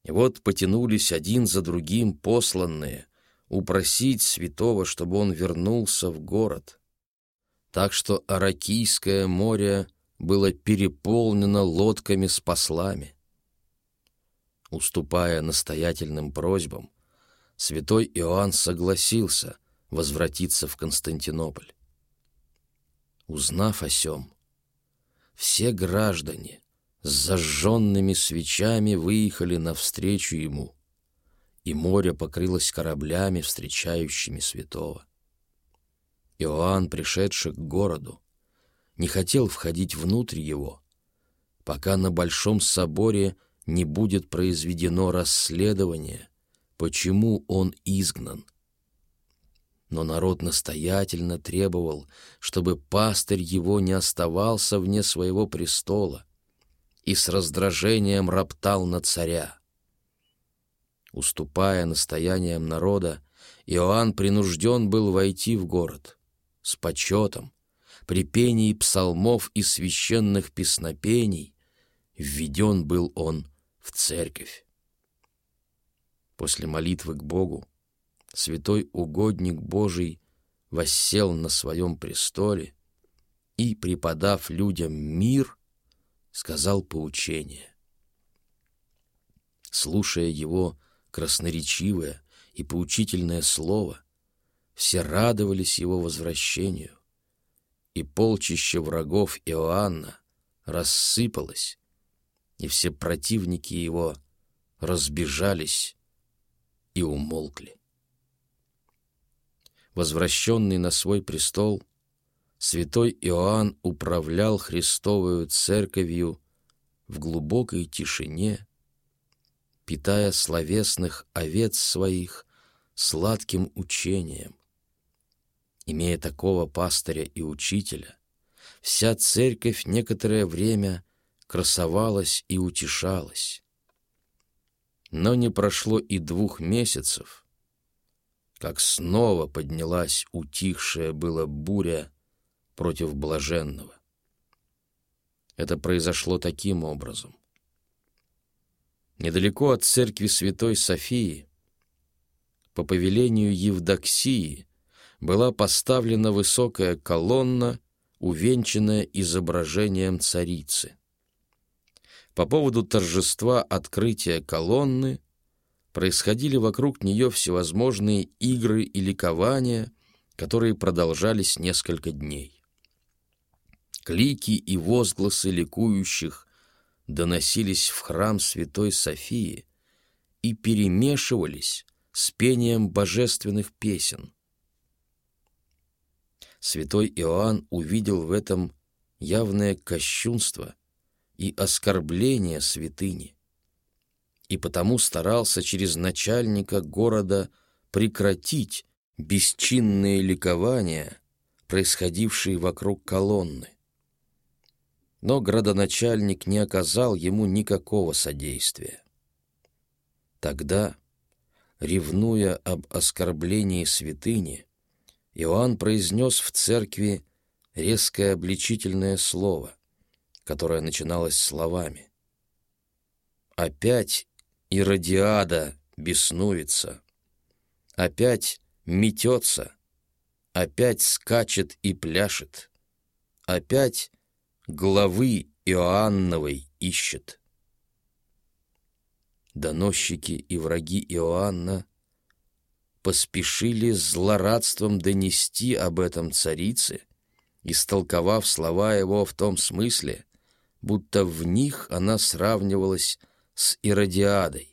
И вот потянулись один за другим посланные упросить святого, чтобы он вернулся в город. Так что Аракийское море было переполнено лодками с послами. Уступая настоятельным просьбам, святой Иоанн согласился возвратиться в Константинополь. Узнав о сем, все граждане с зажженными свечами выехали навстречу ему, и море покрылось кораблями, встречающими святого. Иоанн, пришедший к городу, не хотел входить внутрь его, пока на Большом соборе не будет произведено расследование, почему он изгнан. Но народ настоятельно требовал, чтобы пастырь его не оставался вне своего престола и с раздражением роптал на царя. Уступая настояниям народа, Иоанн принужден был войти в город. С почетом, при пении псалмов и священных песнопений введен был он в церковь. После молитвы к Богу святой угодник Божий воссел на своем престоле и, преподав людям мир, сказал поучение. Слушая его красноречивое и поучительное слово, все радовались его возвращению, и полчище врагов Иоанна рассыпалось, и все противники его разбежались и умолкли. Возвращенный на свой престол, святой Иоанн управлял Христовою церковью в глубокой тишине, питая словесных овец своих сладким учением. Имея такого пастыря и учителя, вся церковь некоторое время красовалась и утешалась. Но не прошло и 2 месяцев, как снова поднялась утихшая была буря против блаженного. Это произошло таким образом. Недалеко от церкви Святой Софии, по повелению Евдоксии, была поставлена высокая колонна, увенчанная изображением царицы. По поводу торжества открытия колонны происходили вокруг нее всевозможные игры и ликования, которые продолжались несколько дней. Клики и возгласы ликующих доносились в храм Святой Софии и перемешивались с пением божественных песен. Святой Иоанн увидел в этом явное кощунство и оскорбление святыни, и потому старался через начальника города прекратить бесчинные ликования, происходившие вокруг колонны. Но градоначальник не оказал ему никакого содействия. Тогда, ревнуя об оскорблении святыни, Иоанн произнес в церкви резкое обличительное слово, которое начиналось словами: «Опять Иродиада беснуется, опять метется, опять скачет и пляшет, опять главы Иоанновой ищет». Доносчики и враги Иоанна поспешили с злорадством донести об этом царице, истолковав слова его в том смысле, будто в них она сравнивалась с Иродиадой.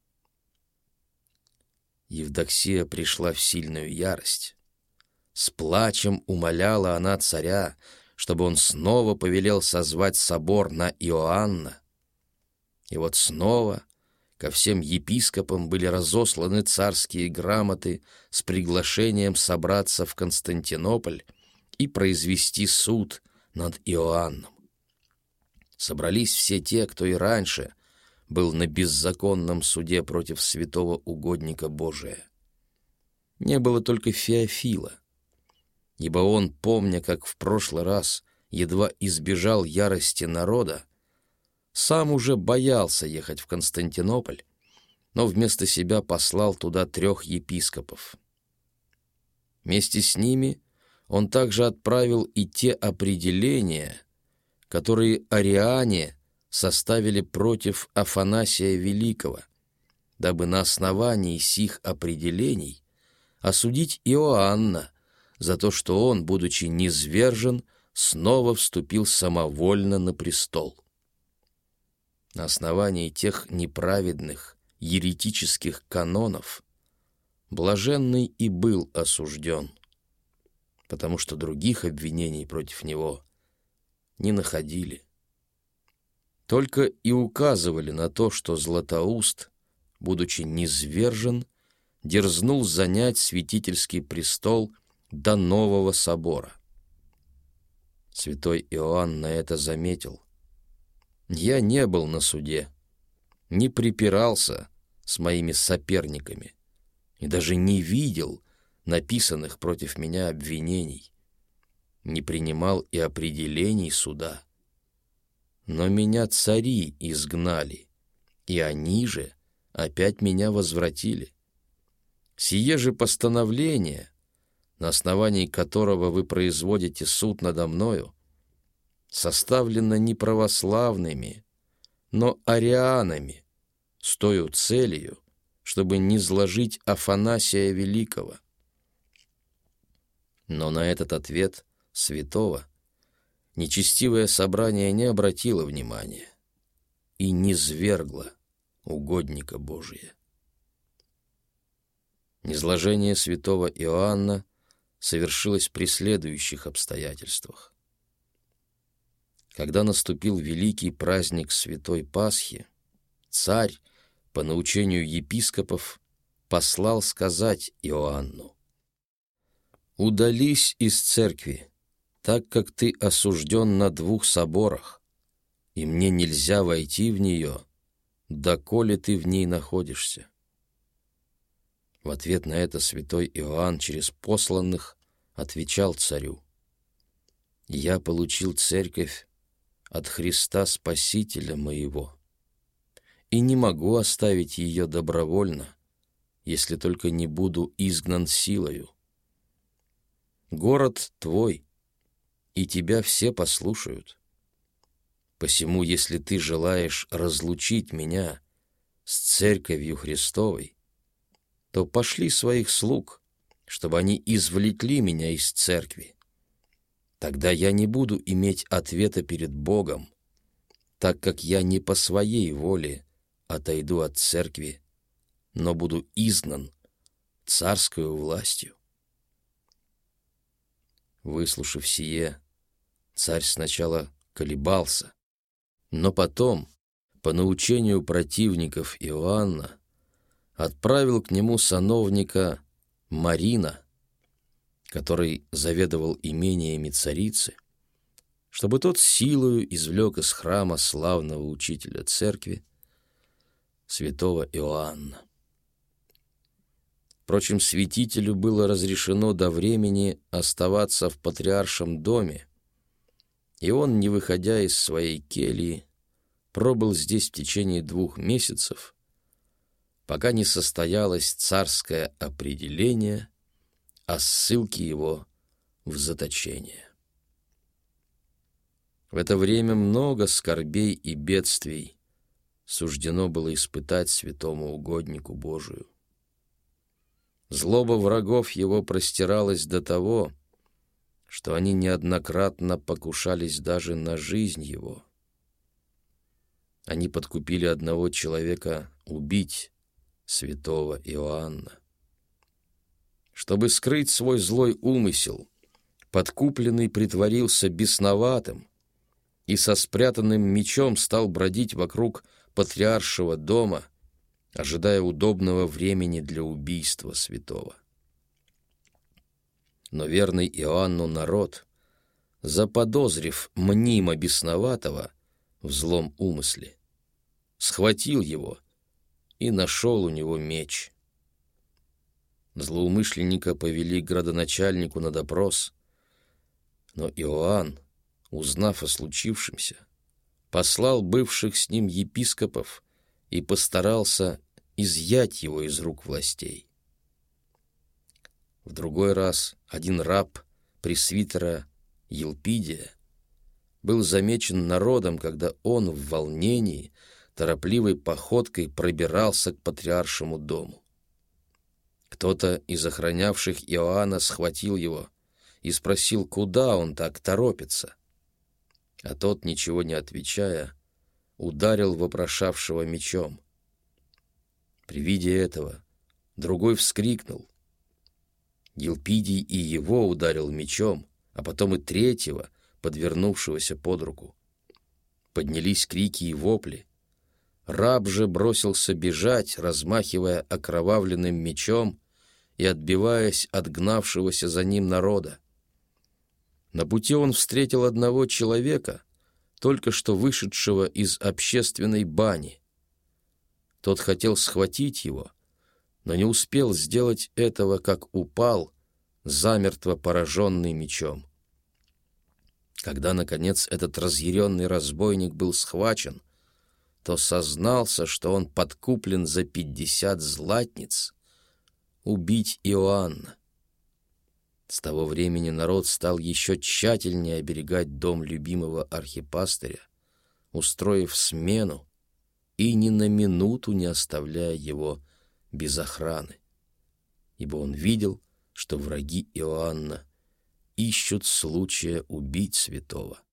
Евдоксия пришла в сильную ярость. С плачем умоляла она царя, чтобы он снова повелел созвать собор на Иоанна. И вот снова ко всем епископам были разосланы царские грамоты с приглашением собраться в Константинополь и произвести суд над Иоанном. Собрались все те, кто и раньше был на беззаконном суде против святого угодника Божия. Не было только Феофила, ибо он, помня, как в прошлый раз едва избежал ярости народа, сам уже боялся ехать в Константинополь но вместо себя послал туда 3 епископов. Вместе с ними он также отправил и те определения, которые ариане составили против Афанасия Великого, дабы на основании сих определений осудить Иоанна за то, что он, будучи низвержен, снова вступил самовольно на престол. На основании тех неправедных еретических канонов блаженный и был осужден, потому что других обвинений против него не находили. Только и указывали на то, что Златоуст, будучи низвержен, дерзнул занять святительский престол до нового собора. Святой Иоанн на это заметил: «Я не был на суде, не припирался с моими соперниками и даже не видел написанных против меня обвинений, не принимал и определений суда. Но меня цари изгнали, и они же опять меня возвратили. Сие же постановление, на основании которого вы производите суд надо мною, составлено не православными, но арианами, с тою целью, чтобы низложить Афанасия Великого». Но на этот ответ святого нечестивое собрание не обратило внимания и низвергло угодника Божия. Низложение святого Иоанна совершилось при следующих обстоятельствах. Когда наступил великий праздник Святой Пасхи, царь, по научению епископов, послал сказать Иоанну: «Удались из церкви, так как ты осужден на 2 соборах, и мне нельзя войти в нее, доколе ты в ней находишься». В ответ на это святой Иоанн через посланных отвечал царю: «Я получил церковь от Христа Спасителя моего, и не могу оставить ее добровольно, если только не буду изгнан силою. Город твой, и тебя все послушают. Посему, если ты желаешь разлучить меня с церковью Христовой, то пошли своих слуг, чтобы они извлекли меня из церкви. Тогда я не буду иметь ответа перед Богом, так как я не по своей воле отойду от церкви, но буду изгнан царскою властью». Выслушав сие, царь сначала колебался, но потом, по научению противников Иоанна, отправил к нему сановника Марина, который заведовал имениями царицы, чтобы тот силою извлек из храма славного учителя церкви, святого Иоанна. Впрочем, святителю было разрешено до времени оставаться в патриаршем доме, и он, не выходя из своей кельи, пробыл здесь в течение 2 месяцев, пока не состоялось царское определение о ссылке его в заточение. В это время много скорбей и бедствий суждено было испытать святому угоднику Божию. Злоба врагов его простиралась до того, что они неоднократно покушались даже на жизнь его. Они подкупили одного человека убить святого Иоанна. Чтобы скрыть свой злой умысел, подкупленный притворился бесноватым и со спрятанным мечом стал бродить вокруг патриаршего дома, ожидая удобного времени для убийства святого. Но верный Иоанну народ, заподозрив мнимо бесноватого в злом умысле, схватил его и нашел у него меч. Злоумышленника повели к градоначальнику на допрос, но Иоанн, узнав о случившемся, послал бывших с ним епископов и постарался изъять его из рук властей. В другой раз один раб пресвитера Елпидия был замечен народом, когда он в волнении торопливой походкой пробирался к патриаршему дому. Кто-то из охранявших Иоанна схватил его и спросил, куда он так торопится. А тот, ничего не отвечая, ударил вопрошавшего мечом. При виде этого другой вскрикнул. Елпидий и его ударил мечом, а потом и третьего, подвернувшегося под руку. Поднялись крики и вопли. Раб же бросился бежать, размахивая окровавленным мечом и отбиваясь от гнавшегося за ним народа. На пути он встретил одного человека, только что вышедшего из общественной бани. Тот хотел схватить его, но не успел сделать этого, как упал, замертво пораженный мечом. Когда, наконец, этот разъяренный разбойник был схвачен, то сознался, что он подкуплен за 50 златниц убить Иоанна. С того времени народ стал еще тщательнее оберегать дом любимого архипастыря, устроив смену и ни на минуту не оставляя его без охраны, ибо он видел, что враги Иоанна ищут случая убить святого.